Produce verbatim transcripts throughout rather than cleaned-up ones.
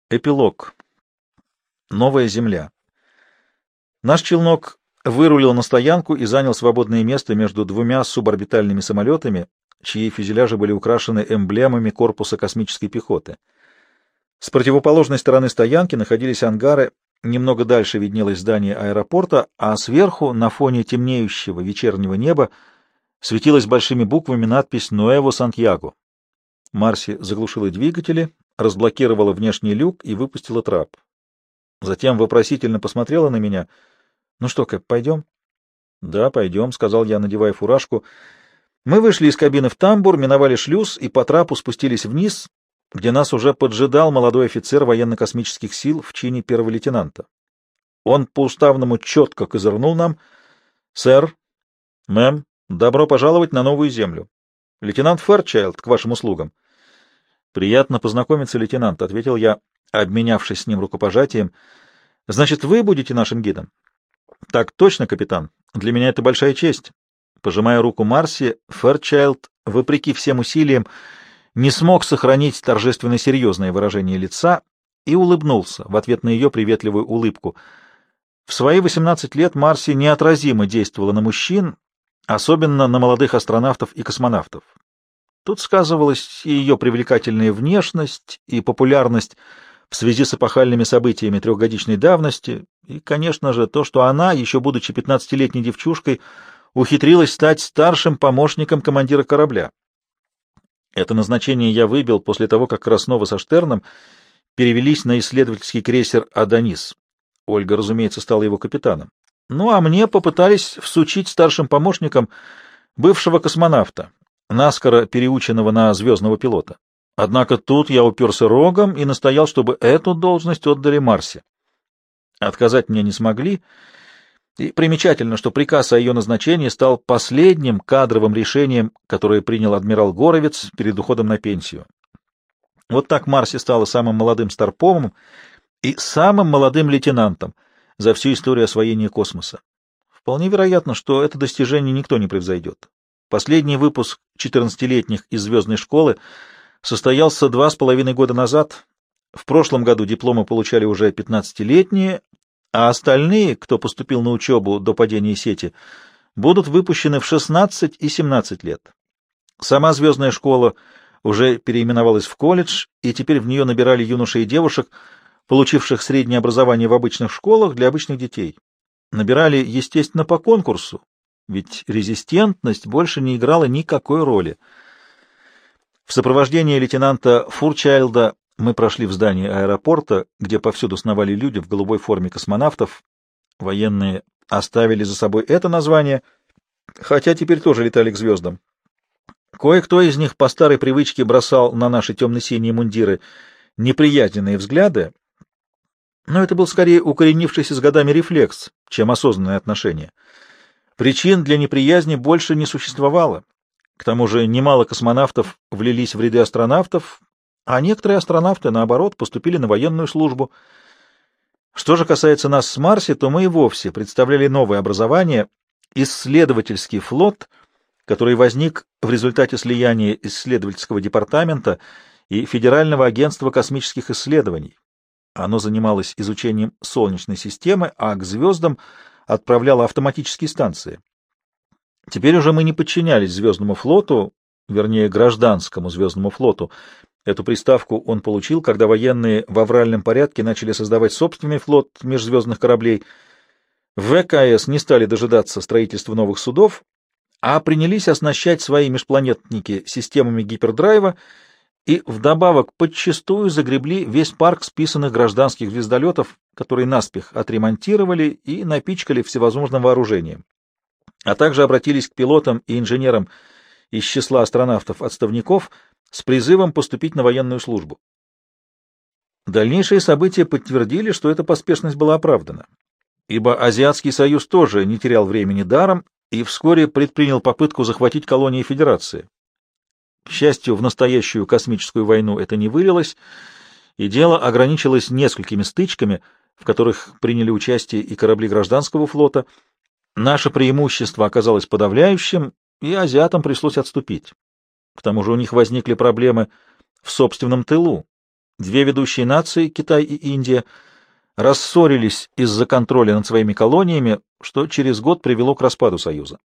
Эпилог. Новая земля. Наш челнок вырулил на стоянку и занял свободное место между двумя суборбитальными самолетами, чьи фюзеляжи были украшены эмблемами корпуса космической пехоты. С противоположной стороны стоянки находились ангары, немного дальше виднелось здание аэропорта, а сверху, на фоне темнеющего вечернего неба, светилась большими буквами надпись «Нуэво Сантьяго». Марси заглушила двигатели, разблокировала внешний люк и выпустила трап. Затем вопросительно посмотрела на меня. — Ну что, Кэп, пойдем? — Да, пойдем, — сказал я, надевая фуражку. Мы вышли из кабины в тамбур, миновали шлюз и по трапу спустились вниз, где нас уже поджидал молодой офицер военно-космических сил в чине первого лейтенанта. Он по-уставному четко козырнул нам. — Сэр, мэм, добро пожаловать на новую землю. Лейтенант Фэрчайлд к вашим услугам. — Приятно познакомиться, лейтенант, — ответил я, обменявшись с ним рукопожатием. — Значит, вы будете нашим гидом? — Так точно, капитан. Для меня это большая честь. Пожимая руку Марси, Фэрчайлд, вопреки всем усилиям, не смог сохранить торжественно серьезное выражение лица и улыбнулся в ответ на ее приветливую улыбку. В свои восемнадцать лет Марси неотразимо действовала на мужчин, особенно на молодых астронавтов и космонавтов. Тут сказывалась и ее привлекательная внешность, и популярность в связи с эпохальными событиями трехгодичной давности, и, конечно же, то, что она, еще будучи пятнадцатилетней девчушкой, ухитрилась стать старшим помощником командира корабля. Это назначение я выбил после того, как Краснова со Штерном перевелись на исследовательский крейсер «Адонис». Ольга, разумеется, стала его капитаном. Ну, а мне попытались всучить старшим помощником бывшего космонавта, наскоро переученного на звездного пилота. Однако тут я уперся рогом и настоял, чтобы эту должность отдали Марсе. Отказать мне не смогли, и примечательно, что приказ о ее назначении стал последним кадровым решением, которое принял адмирал Горовец перед уходом на пенсию. Вот так Марси стала самым молодым старпомом и самым молодым лейтенантом за всю историю освоения космоса. Вполне вероятно, что это достижение никто не превзойдет. Последний выпуск четырнадцатилетних из звездной школы состоялся два с половиной года назад. В прошлом году дипломы получали уже пятнадцатилетние, а остальные, кто поступил на учебу до падения сети, будут выпущены в шестнадцать и семнадцать лет. Сама звездная школа уже переименовалась в колледж, и теперь в нее набирали юношей и девушек, получивших среднее образование в обычных школах для обычных детей. Набирали, естественно, по конкурсу, ведь резистентность больше не играла никакой роли. В сопровождении лейтенанта Фурчайлда мы прошли в здание аэропорта, где повсюду сновали люди в голубой форме космонавтов. Военные оставили за собой это название, хотя теперь тоже летали к звездам. Кое-кто из них по старой привычке бросал на наши темно-синие мундиры неприязненные взгляды, но это был скорее укоренившийся с годами рефлекс, чем осознанное отношение. Причин для неприязни больше не существовало. К тому же немало космонавтов влились в ряды астронавтов, а некоторые астронавты, наоборот, поступили на военную службу. Что же касается нас с Марси, то мы и вовсе представляли новое образование — исследовательский флот, который возник в результате слияния исследовательского департамента и Федерального агентства космических исследований. Оно занималось изучением Солнечной системы, а к звездам отправляло автоматические станции. Теперь уже мы не подчинялись звездному флоту, вернее, гражданскому звездному флоту. Эту приставку он получил, когда военные в авральном порядке начали создавать собственный флот межзвездных кораблей. В ВКС не стали дожидаться строительства новых судов, а принялись оснащать свои межпланетники системами гипердрайва и вдобавок подчистую загребли весь парк списанных гражданских звездолетов, которые наспех отремонтировали и напичкали всевозможным вооружением, а также обратились к пилотам и инженерам из числа астронавтов-отставников с призывом поступить на военную службу. Дальнейшие события подтвердили, что эта поспешность была оправдана, ибо Азиатский союз тоже не терял времени даром и вскоре предпринял попытку захватить колонии Федерации. К счастью, в настоящую космическую войну это не вылилось, и дело ограничилось несколькими стычками, в которых приняли участие и корабли гражданского флота. Наше преимущество оказалось подавляющим, и азиатам пришлось отступить. К тому же у них возникли проблемы в собственном тылу. Две ведущие нации, Китай и Индия, рассорились из-за контроля над своими колониями, что через год привело к распаду Союза.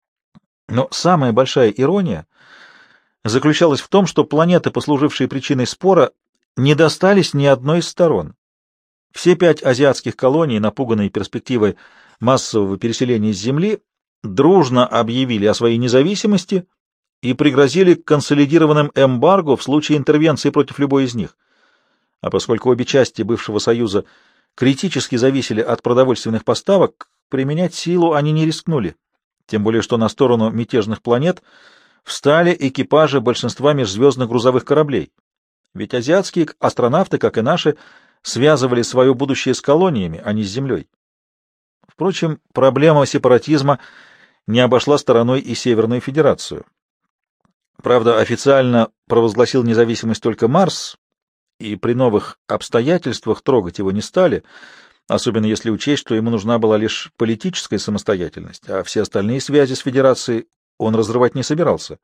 Но самая большая ирония заключалась в том, что планеты, послужившие причиной спора, не достались ни одной из сторон. Все пять азиатских колоний, напуганные перспективой массового переселения с Земли, дружно объявили о своей независимости и пригрозили консолидированным эмбарго в случае интервенции против любой из них. А поскольку обе части бывшего Союза критически зависели от продовольственных поставок, применять силу они не рискнули, тем более что на сторону мятежных планет встали экипажи большинства межзвездных грузовых кораблей. Ведь азиатские астронавты, как и наши, связывали свое будущее с колониями, а не с Землей. Впрочем, проблема сепаратизма не обошла стороной и Северную Федерацию. Правда, официально провозгласил независимость только Марс, и при новых обстоятельствах трогать его не стали, особенно если учесть, что ему нужна была лишь политическая самостоятельность, а все остальные связи с Федерацией он разрывать не собирался.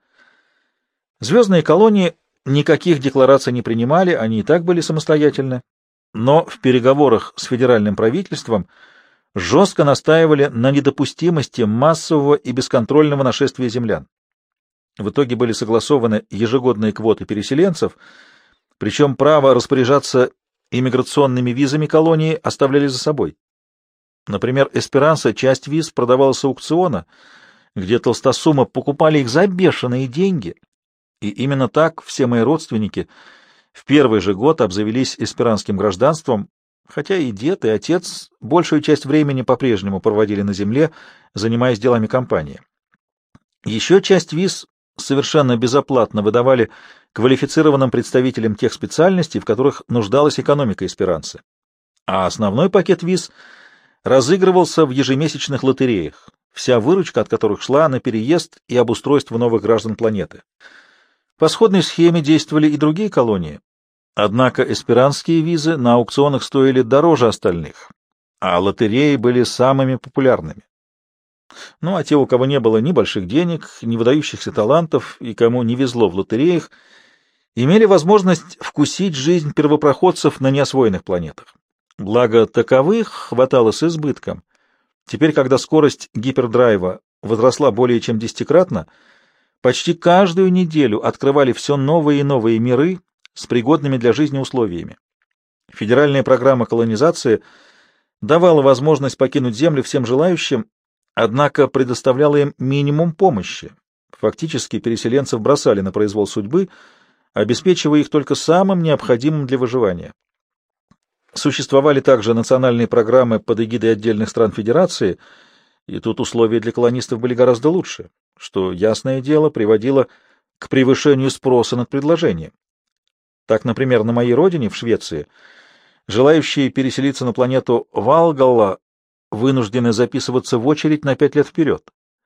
Звездные колонии никаких деклараций не принимали, они и так были самостоятельны, но в переговорах с федеральным правительством жестко настаивали на недопустимости массового и бесконтрольного нашествия землян. В итоге были согласованы ежегодные квоты переселенцев, причем право распоряжаться иммиграционными визами колонии оставляли за собой. Например, Эсперанса часть виз продавалась с аукциона, где толстосумы покупали их за бешеные деньги, и именно так все мои родственники в первый же год обзавелись эсперанским гражданством, хотя и дед, и отец большую часть времени по-прежнему проводили на земле, занимаясь делами компании. Еще часть виз совершенно безоплатно выдавали квалифицированным представителям тех специальностей, в которых нуждалась экономика эсперанцы. А основной пакет виз разыгрывался в ежемесячных лотереях, вся выручка от которых шла на переезд и обустройство новых граждан планеты. По сходной схеме действовали и другие колонии, однако эсперанские визы на аукционах стоили дороже остальных, а лотереи были самыми популярными. Ну, а те, у кого не было ни больших денег, ни выдающихся талантов, и кому не везло в лотереях, имели возможность вкусить жизнь первопроходцев на неосвоенных планетах. Благо, таковых хватало с избытком. Теперь, когда скорость гипердрайва возросла более чем десятикратно, почти каждую неделю открывали все новые и новые миры с пригодными для жизни условиями. Федеральная программа колонизации давала возможность покинуть Землю всем желающим, однако предоставляла им минимум помощи. Фактически переселенцев бросали на произвол судьбы, обеспечивая их только самым необходимым для выживания. Существовали также национальные программы под эгидой отдельных стран Федерации, и тут условия для колонистов были гораздо лучше, что, ясное дело, приводило к превышению спроса над предложением. Так, например, на моей родине, в Швеции, желающие переселиться на планету Валгалла вынуждены записываться в очередь на пять лет вперед.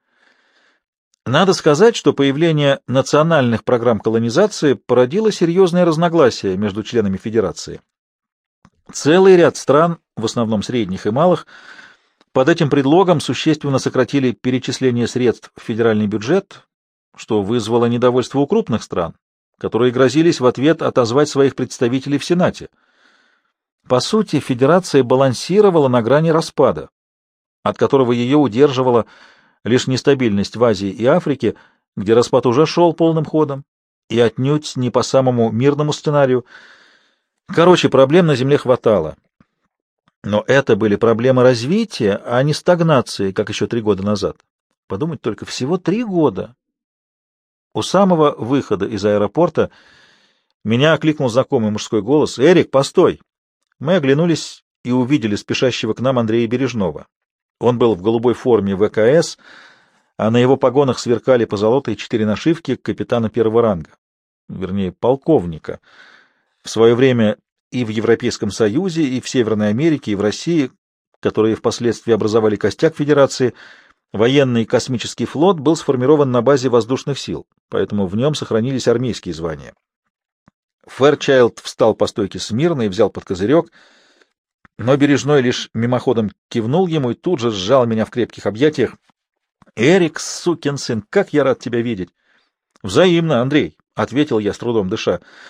Надо сказать, что появление национальных программ колонизации породило серьезные разногласия между членами Федерации. Целый ряд стран, в основном средних и малых, под этим предлогом существенно сократили перечисление средств в федеральный бюджет, что вызвало недовольство у крупных стран, которые грозились в ответ отозвать своих представителей в Сенате. По сути, Федерация балансировала на грани распада, от которого ее удерживала лишь нестабильность в Азии и Африке, где распад уже шел полным ходом, и отнюдь не по самому мирному сценарию. Короче, проблем на Земле хватало. Но это были проблемы развития, а не стагнации, как еще три года назад. Подумать только, всего три года. У самого выхода из аэропорта меня окликнул знакомый мужской голос: «Эрик, постой!» Мы оглянулись и увидели спешащего к нам Андрея Бережного. Он был в голубой форме вэ ка эс, а на его погонах сверкали позолотые четыре нашивки капитана первого ранга, вернее, полковника. В свое время и в Европейском Союзе, и в Северной Америке, и в России, которые впоследствии образовали костяк Федерации, военный космический флот был сформирован на базе воздушных сил, поэтому в нем сохранились армейские звания. Фэрчайлд встал по стойке смирно и взял под козырек, но Бережной лишь мимоходом кивнул ему и тут же сжал меня в крепких объятиях. «Эрик, сукин сын, как я рад тебя видеть!» «Взаимно, Андрей», — ответил я, с трудом дыша.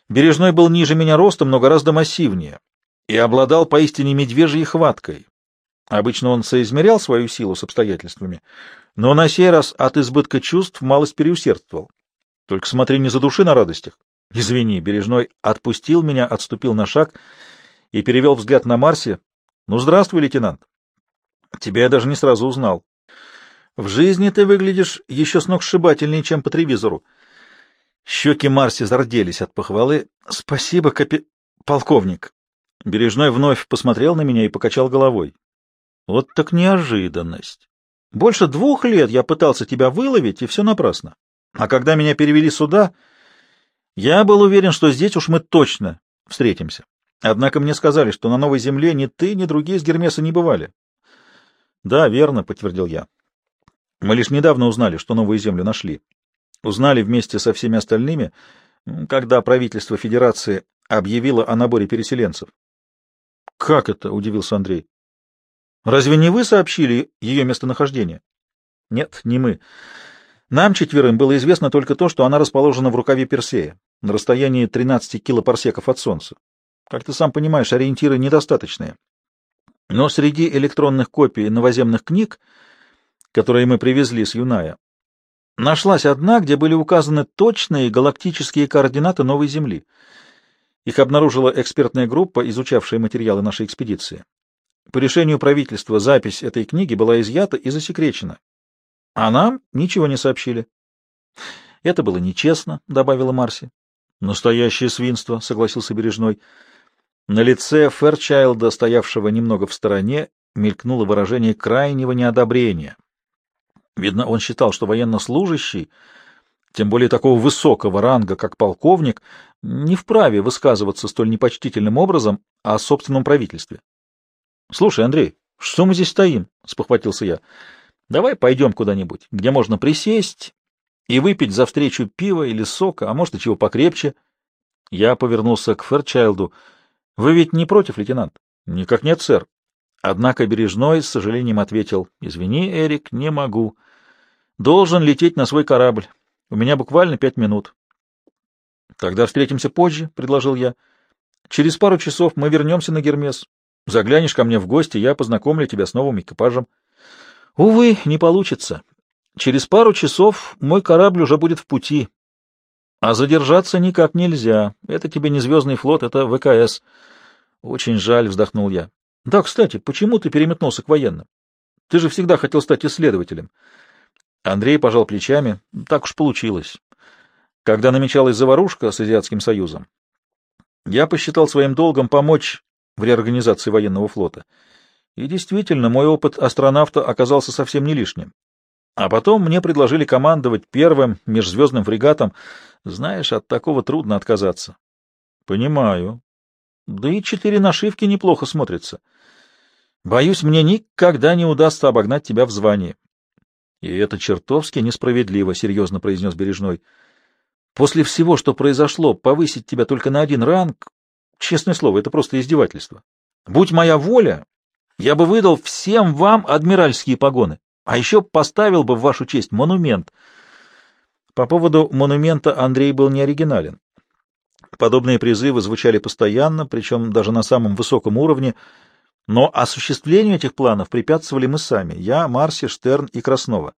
Бережной был ниже меня ростом, но гораздо массивнее и обладал поистине медвежьей хваткой. Обычно он соизмерял свою силу с обстоятельствами, но на сей раз от избытка чувств малость переусердствовал. Только смотри, не задуши на радостях. Извини, Бережной отпустил меня, отступил на шаг и перевел взгляд на Марси. Ну, здравствуй, лейтенант. Тебя я даже не сразу узнал. В жизни ты выглядишь еще сногсшибательнее, чем по телевизору. Щеки Марси зарделись от похвалы. Спасибо, капи... полковник. Бережной вновь посмотрел на меня и покачал головой. Вот так неожиданность. Больше двух лет я пытался тебя выловить, и все напрасно. А когда меня перевели сюда, я был уверен, что здесь уж мы точно встретимся. Однако мне сказали, что на Новой Земле ни ты, ни другие из Гермеса не бывали. Да, верно, подтвердил я. Мы лишь недавно узнали, что Новую Землю нашли. Узнали вместе со всеми остальными, когда правительство Федерации объявило о наборе переселенцев. Как это? Удивился Андрей. Разве не вы сообщили ее местонахождение? Нет, не мы. Нам четверым было известно только то, что она расположена в рукаве Персея, на расстоянии тринадцати килопарсеков от Солнца. Как ты сам понимаешь, ориентиры недостаточные. Но среди электронных копий новоземных книг, которые мы привезли с Юная, нашлась одна, где были указаны точные галактические координаты новой Земли. Их обнаружила экспертная группа, изучавшая материалы нашей экспедиции. По решению правительства запись этой книги была изъята и засекречена. А нам ничего не сообщили. — Это было нечестно, — добавила Марси. — Настоящее свинство, — согласился Бережной. На лице Фэрчайлда, стоявшего немного в стороне, мелькнуло выражение крайнего неодобрения. Видно, он считал, что военнослужащий, тем более такого высокого ранга, как полковник, не вправе высказываться столь непочтительным образом о собственном правительстве. — Слушай, Андрей, что мы здесь стоим? — спохватился я. — Давай пойдем куда-нибудь, где можно присесть и выпить за встречу пива или сока, а может и чего покрепче. Я повернулся к Фэрчайлду. — Вы ведь не против, лейтенант? — Никак нет, сэр. Однако Бережной с сожалением ответил: — Извини, Эрик, не могу. Должен лететь на свой корабль. У меня буквально пять минут. — Тогда встретимся позже, — предложил я. — Через пару часов мы вернемся на Гермес. Заглянешь ко мне в гости, я познакомлю тебя с новым экипажем. — Увы, не получится. Через пару часов мой корабль уже будет в пути. А задержаться никак нельзя. Это тебе не Звездный флот, это вэ ка эс. Очень жаль, — вздохнул я. — Да, кстати, почему ты переметнулся к военным? Ты же всегда хотел стать исследователем. Андрей пожал плечами. Так уж получилось. Когда намечалась заварушка с Азиатским Союзом, я посчитал своим долгом помочь в реорганизации военного флота. И действительно, мой опыт астронавта оказался совсем не лишним. А потом мне предложили командовать первым межзвездным фрегатом. Знаешь, от такого трудно отказаться. — Понимаю. Да и четыре нашивки неплохо смотрятся. Боюсь, мне никогда не удастся обогнать тебя в звании. — И это чертовски несправедливо, — серьезно произнес Бережной. — После всего, что произошло, повысить тебя только на один ранг, честное слово, это просто издевательство. Будь моя воля, я бы выдал всем вам адмиральские погоны, а еще поставил бы в вашу честь монумент. По поводу монумента Андрей был не оригинален. Подобные призывы звучали постоянно, причем даже на самом высоком уровне, но осуществлению этих планов препятствовали мы сами — я, Марси, Штерн и Краснова.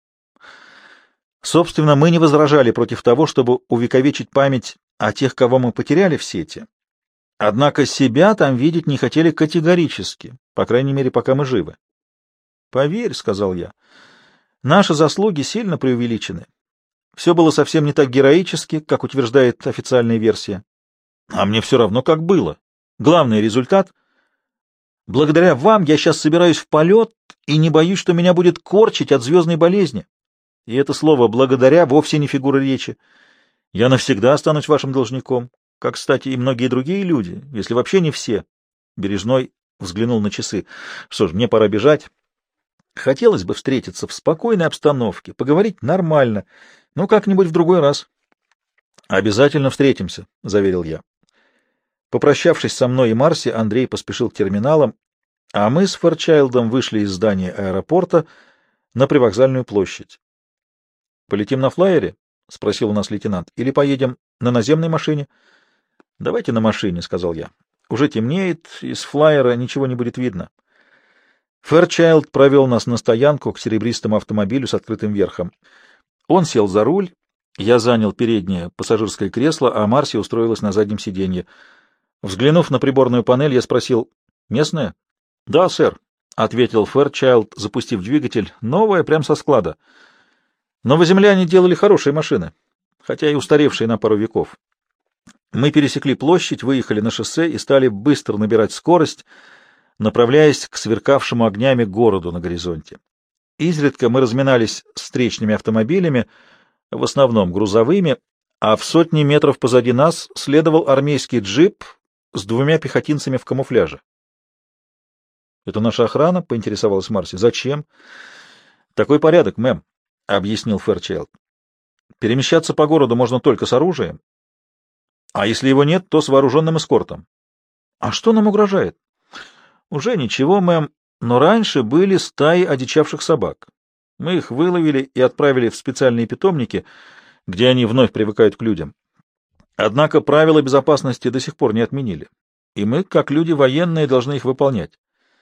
Собственно, мы не возражали против того, чтобы увековечить память о тех, кого мы потеряли в сети. Однако себя там видеть не хотели категорически, по крайней мере, пока мы живы. — Поверь, — сказал я, — наши заслуги сильно преувеличены. Все было совсем не так героически, как утверждает официальная версия. А мне все равно, как было. Главный результат — благодаря вам я сейчас собираюсь в полет и не боюсь, что меня будет корчить от звездной болезни. И это слово «благодаря» вовсе не фигура речи. Я навсегда останусь вашим должником, как, кстати, и многие другие люди, если вообще не все. Бережной взглянул на часы. Что ж, мне пора бежать. Хотелось бы встретиться в спокойной обстановке, поговорить нормально, но как-нибудь в другой раз. — Обязательно встретимся, — заверил я. Попрощавшись со мной и Марси, Андрей поспешил к терминалам, а мы с Фэрчайлдом вышли из здания аэропорта на привокзальную площадь. — Полетим на флайере? — спросил у нас лейтенант. — Или поедем на наземной машине? «Давайте на машине», — сказал я. «Уже темнеет, из флайера ничего не будет видно». Фэрчайлд провел нас на стоянку к серебристому автомобилю с открытым верхом. Он сел за руль, я занял переднее пассажирское кресло, а Марси устроилась на заднем сиденье. Взглянув на приборную панель, я спросил: «Местная?» «Да, сэр», — ответил Фэрчайлд, запустив двигатель. «Новая, прям со склада. Новоземляне делали хорошие машины, хотя и устаревшие на пару веков». Мы пересекли площадь, выехали на шоссе и стали быстро набирать скорость, направляясь к сверкавшему огнями городу на горизонте. Изредка мы разминались с встречными автомобилями, в основном грузовыми, а в сотни метров позади нас следовал армейский джип с двумя пехотинцами в камуфляже. — Это наша охрана? — поинтересовалась Марси. — Зачем? — Такой порядок, мэм, — объяснил Фэрчайлд. — Перемещаться по городу можно только с оружием, а если его нет, то с вооруженным эскортом. — А что нам угрожает? — Уже ничего, мэм, но раньше были стаи одичавших собак. Мы их выловили и отправили в специальные питомники, где они вновь привыкают к людям. Однако правила безопасности до сих пор не отменили, и мы, как люди военные, должны их выполнять.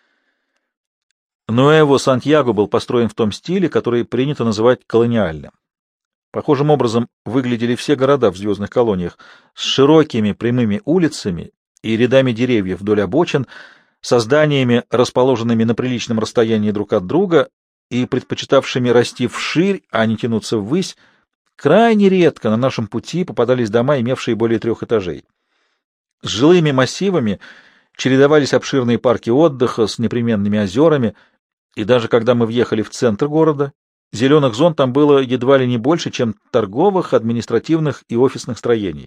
Нуэво Сантьяго был построен в том стиле, который принято называть колониальным. Похожим образом выглядели все города в звездных колониях, с широкими прямыми улицами и рядами деревьев вдоль обочин, со зданиями, расположенными на приличном расстоянии друг от друга и предпочитавшими расти вширь, а не тянуться ввысь. Крайне редко на нашем пути попадались дома, имевшие более трех этажей. С жилыми массивами чередовались обширные парки отдыха с непременными озерами, и даже когда мы въехали в центр города, зеленых зон там было едва ли не больше, чем торговых, административных и офисных строений.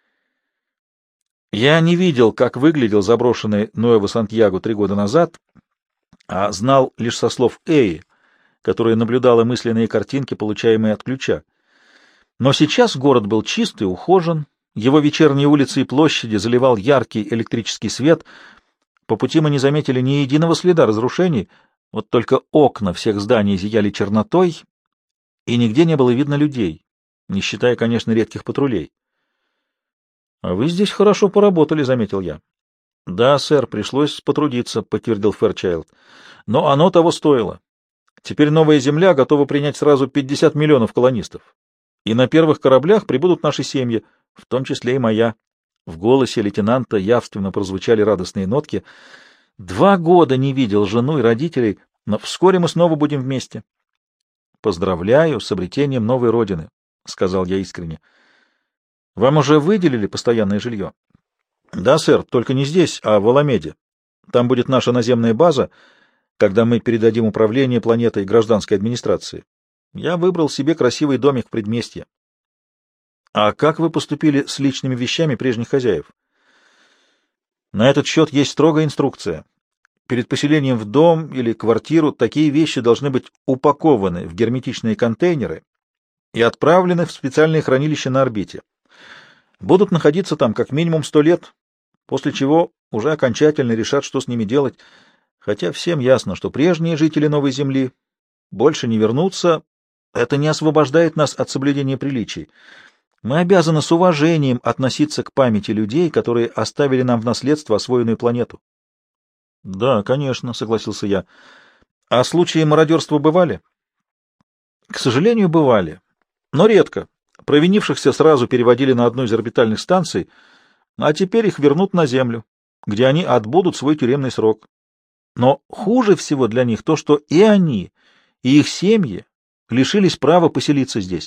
Я не видел, как выглядел заброшенный Нуэво Сантьяго три года назад, а знал лишь со слов Эи, которая наблюдала мысленные картинки, получаемые от ключа. Но сейчас город был чистый, ухожен, его вечерние улицы и площади заливал яркий электрический свет. По пути мы не заметили ни единого следа разрушений, вот только окна всех зданий зияли чернотой, и нигде не было видно людей, не считая, конечно, редких патрулей. — А вы здесь хорошо поработали, — заметил я. — Да, сэр, пришлось потрудиться, — подтвердил Фэрчайлд. — Но оно того стоило. Теперь новая земля готова принять сразу пятьдесят миллионов колонистов. И на первых кораблях прибудут наши семьи, в том числе и моя. В голосе лейтенанта явственно прозвучали радостные нотки. Два года не видел жену и родителей, но вскоре мы снова будем вместе. — Поздравляю с обретением новой родины, — сказал я искренне. — Вам уже выделили постоянное жилье? — Да, сэр, только не здесь, а в Аламеде. Там будет наша наземная база, когда мы передадим управление планетой гражданской администрации. Я выбрал себе красивый домик в предместье. — А как вы поступили с личными вещами прежних хозяев? — На этот счет есть строгая инструкция. Перед поселением в дом или квартиру такие вещи должны быть упакованы в герметичные контейнеры и отправлены в специальные хранилища на орбите. Будут находиться там как минимум сто лет, после чего уже окончательно решат, что с ними делать, хотя всем ясно, что прежние жители Новой Земли больше не вернутся. Это не освобождает нас от соблюдения приличий. Мы обязаны с уважением относиться к памяти людей, которые оставили нам в наследство освоенную планету. — Да, конечно, — согласился я. — А случаи мародерства бывали? — К сожалению, бывали, но редко. Провинившихся сразу переводили на одну из орбитальных станций, а теперь их вернут на Землю, где они отбудут свой тюремный срок. Но хуже всего для них то, что и они, и их семьи лишились права поселиться здесь.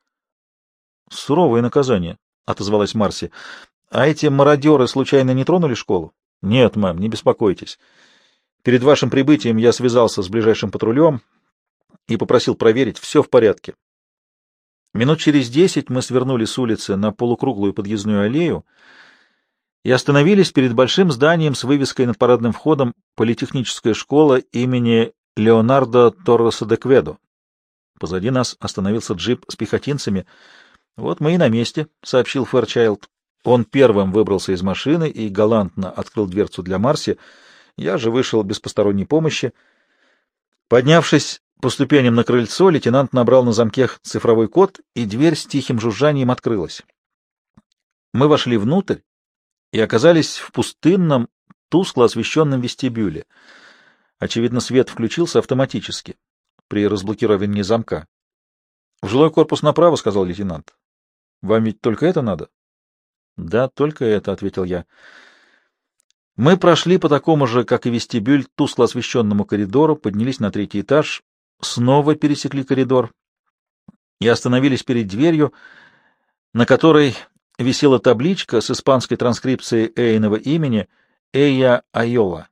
— Суровое наказание, — отозвалась Марси. — А эти мародеры случайно не тронули школу? — Нет, мэм, не беспокойтесь. Перед вашим прибытием я связался с ближайшим патрулем и попросил проверить, все в порядке. Минут через десять мы свернули с улицы на полукруглую подъездную аллею и остановились перед большим зданием с вывеской над парадным входом «Политехническая школа имени Леонардо Торреса де Кведо». Позади нас остановился джип с пехотинцами. «Вот мы и на месте», — сообщил Фэрчайлд. Он первым выбрался из машины и галантно открыл дверцу для Марси. Я же вышел без посторонней помощи. Поднявшись по ступеням на крыльцо, лейтенант набрал на замке цифровой код, и дверь с тихим жужжанием открылась. Мы вошли внутрь и оказались в пустынном, тускло освещенном вестибюле. Очевидно, свет включился автоматически при разблокировании замка. — В жилой корпус направо, — сказал лейтенант. — Вам ведь только это надо? — Да, только это, — ответил я. Мы прошли по такому же, как и вестибюль, тускло освещенному коридору, поднялись на третий этаж, снова пересекли коридор и остановились перед дверью, на которой висела табличка с испанской транскрипцией Эйного имени Эйя Айола.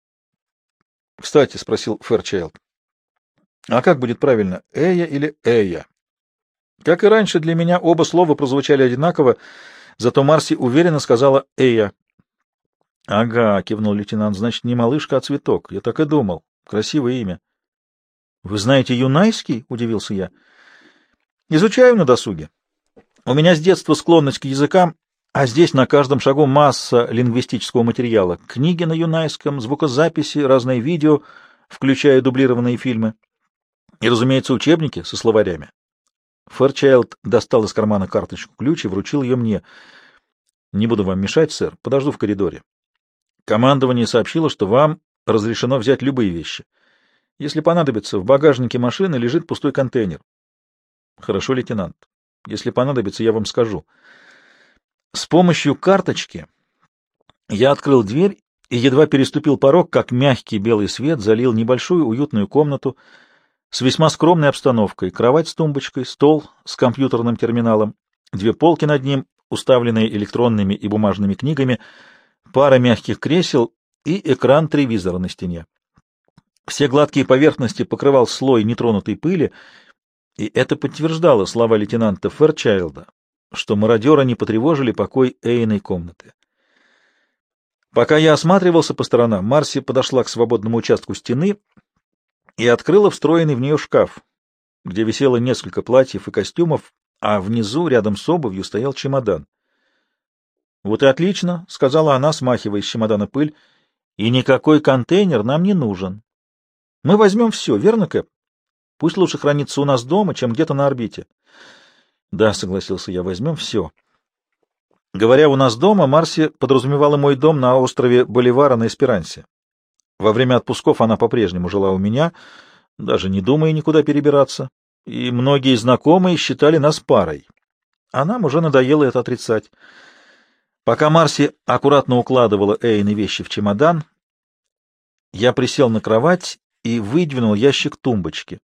— Кстати, — спросил Фэрчайлд, — а как будет правильно, Эйя или Эйя? Как и раньше, для меня оба слова прозвучали одинаково, зато Марси уверенно сказала «Эйя». — Ага, — кивнул лейтенант, — значит, не малышка, а цветок. Я так и думал. Красивое имя. — Вы знаете юнайский? — удивился я. — Изучаю на досуге. У меня с детства склонность к языкам, а здесь на каждом шагу масса лингвистического материала. Книги на юнайском, звукозаписи, разные видео, включая дублированные фильмы. И, разумеется, учебники со словарями. Фэрчайлд достал из кармана карточку-ключ и вручил ее мне. — Не буду вам мешать, сэр, подожду в коридоре. Командование сообщило, что вам разрешено взять любые вещи. Если понадобится, в багажнике машины лежит пустой контейнер. — Хорошо, лейтенант. Если понадобится, я вам скажу. С помощью карточки я открыл дверь и едва переступил порог, как мягкий белый свет залил небольшую уютную комнату с весьма скромной обстановкой: кровать с тумбочкой, стол с компьютерным терминалом, две полки над ним, уставленные электронными и бумажными книгами, пара мягких кресел и экран телевизора на стене. Все гладкие поверхности покрывал слой нетронутой пыли, и это подтверждало слова лейтенанта Фэрчайлда, что мародеры не потревожили покой Эйной комнаты. Пока я осматривался по сторонам, Марси подошла к свободному участку стены и открыла встроенный в нее шкаф, где висело несколько платьев и костюмов, а внизу, рядом с обувью, стоял чемодан. — Вот и отлично, — сказала она, смахивая с чемодана пыль, — и никакой контейнер нам не нужен. Мы возьмем все, верно, Кэп? Пусть лучше хранится у нас дома, чем где-то на орбите. — Да, — согласился я, — возьмем все. Говоря «у нас дома», Марси подразумевала мой дом на острове Боливара на Эсперансе. Во время отпусков она по-прежнему жила у меня, даже не думая никуда перебираться, и многие знакомые считали нас парой. А нам уже надоело это отрицать. Пока Марси аккуратно укладывала Эйны вещи в чемодан, я присел на кровать и выдвинул ящик тумбочки.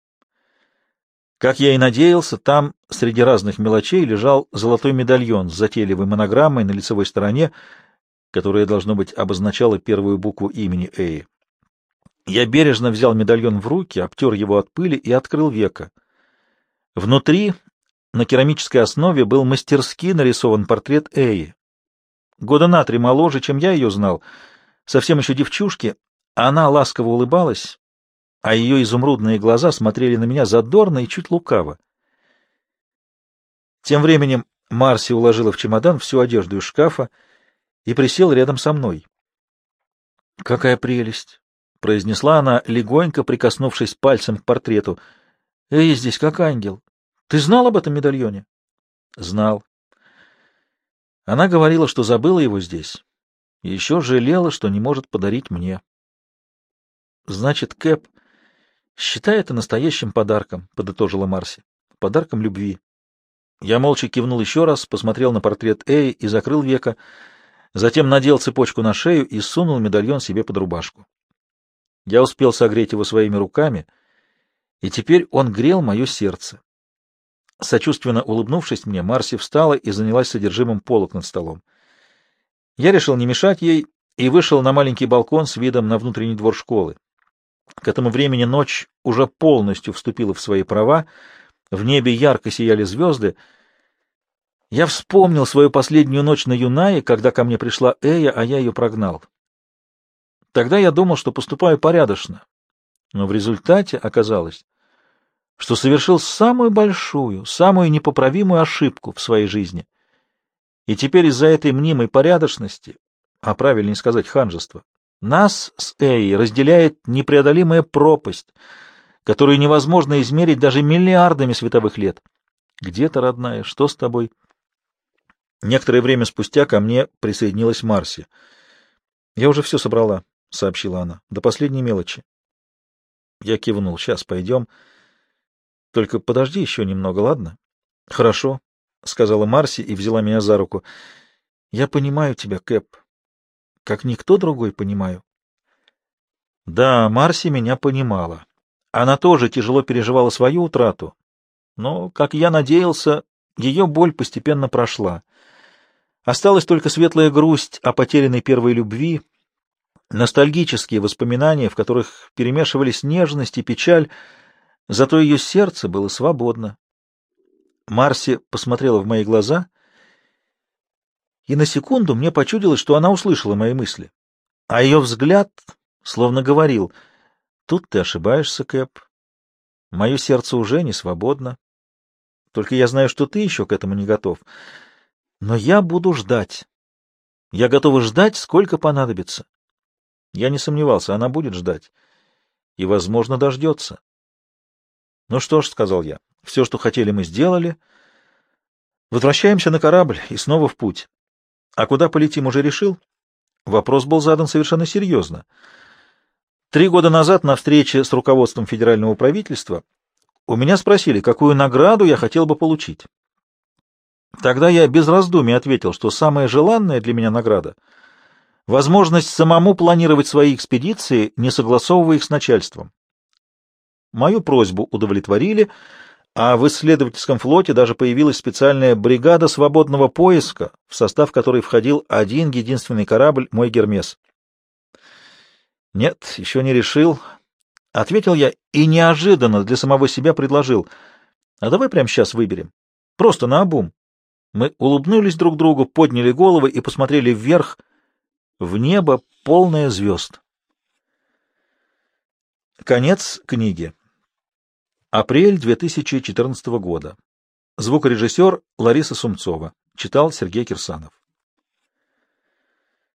Как я и надеялся, там среди разных мелочей лежал золотой медальон с затейливой монограммой на лицевой стороне, которая, должно быть, обозначала первую букву имени Эи. Я бережно взял медальон в руки, обтер его от пыли и открыл веко. Внутри, на керамической основе, был мастерски нарисован портрет Эи. Года на три моложе, чем я ее знал, совсем еще девчушки, она ласково улыбалась, а ее изумрудные глаза смотрели на меня задорно и чуть лукаво. Тем временем Марси уложила в чемодан всю одежду из шкафа и присела рядом со мной. — Какая прелесть! — произнесла она, легонько прикоснувшись пальцем к портрету. — Эй, здесь как ангел. Ты знал об этом медальоне? — Знал. Она говорила, что забыла его здесь, и еще жалела, что не может подарить мне. — Значит, Кэп, считай это настоящим подарком, — подытожила Марси. — Подарком любви. Я молча кивнул еще раз, посмотрел на портрет Эи и закрыл веко, затем надел цепочку на шею и сунул медальон себе под рубашку. Я успел согреть его своими руками, и теперь он грел мое сердце. Сочувственно улыбнувшись мне, Марси встала и занялась содержимым полок над столом. Я решил не мешать ей и вышел на маленький балкон с видом на внутренний двор школы. К этому времени ночь уже полностью вступила в свои права, в небе ярко сияли звезды. Я вспомнил свою последнюю ночь на Юнае, когда ко мне пришла Эя, а я ее прогнал. Тогда я думал, что поступаю порядочно, но в результате оказалось, что совершил самую большую, самую непоправимую ошибку в своей жизни. И теперь из-за этой мнимой порядочности, а правильнее сказать ханжества, нас с Эей разделяет непреодолимая пропасть, которую невозможно измерить даже миллиардами световых лет. Где ты, родная? Что с тобой? Некоторое время спустя ко мне присоединилась Марси. «Я уже все собрала», — сообщила она, — «до последней мелочи». Я кивнул. «Сейчас пойдем. Только подожди еще немного, ладно?» «Хорошо», — сказала Марси и взяла меня за руку. «Я понимаю тебя, Кэп, как никто другой понимаю». Да, Марси меня понимала. Она тоже тяжело переживала свою утрату, но, как я надеялся, ее боль постепенно прошла. Осталась только светлая грусть о потерянной первой любви, ностальгические воспоминания, в которых перемешивались нежность и печаль, зато ее сердце было свободно. Марси посмотрела в мои глаза, и на секунду мне почудилось, что она услышала мои мысли. А ее взгляд словно говорил: «Тут ты ошибаешься, Кэп. Мое сердце уже не свободно. Только я знаю, что ты еще к этому не готов. Но я буду ждать. Я готова ждать, сколько понадобится». Я не сомневался, она будет ждать. И, возможно, дождется. «Ну что ж», — сказал я, — «все, что хотели, мы сделали. Возвращаемся на корабль и снова в путь. А куда полетим, уже решил?» Вопрос был задан совершенно серьезно. Три года назад на встрече с руководством федерального правительства у меня спросили, какую награду я хотел бы получить. Тогда я без раздумий ответил, что самая желанная для меня награда — возможность самому планировать свои экспедиции, не согласовывая их с начальством. Мою просьбу удовлетворили, а в исследовательском флоте даже появилась специальная бригада свободного поиска, в состав которой входил один единственный корабль, мой «Гермес». «Нет, еще не решил», — ответил я и неожиданно для самого себя предложил: «А давай прямо сейчас выберем. Просто наобум». Мы улыбнулись друг другу, подняли головы и посмотрели вверх, в небо, полное звезд. Конец книги. Апрель две тысячи четырнадцатого года. Звукорежиссер Лариса Сумцова. Читал Сергей Кирсанов.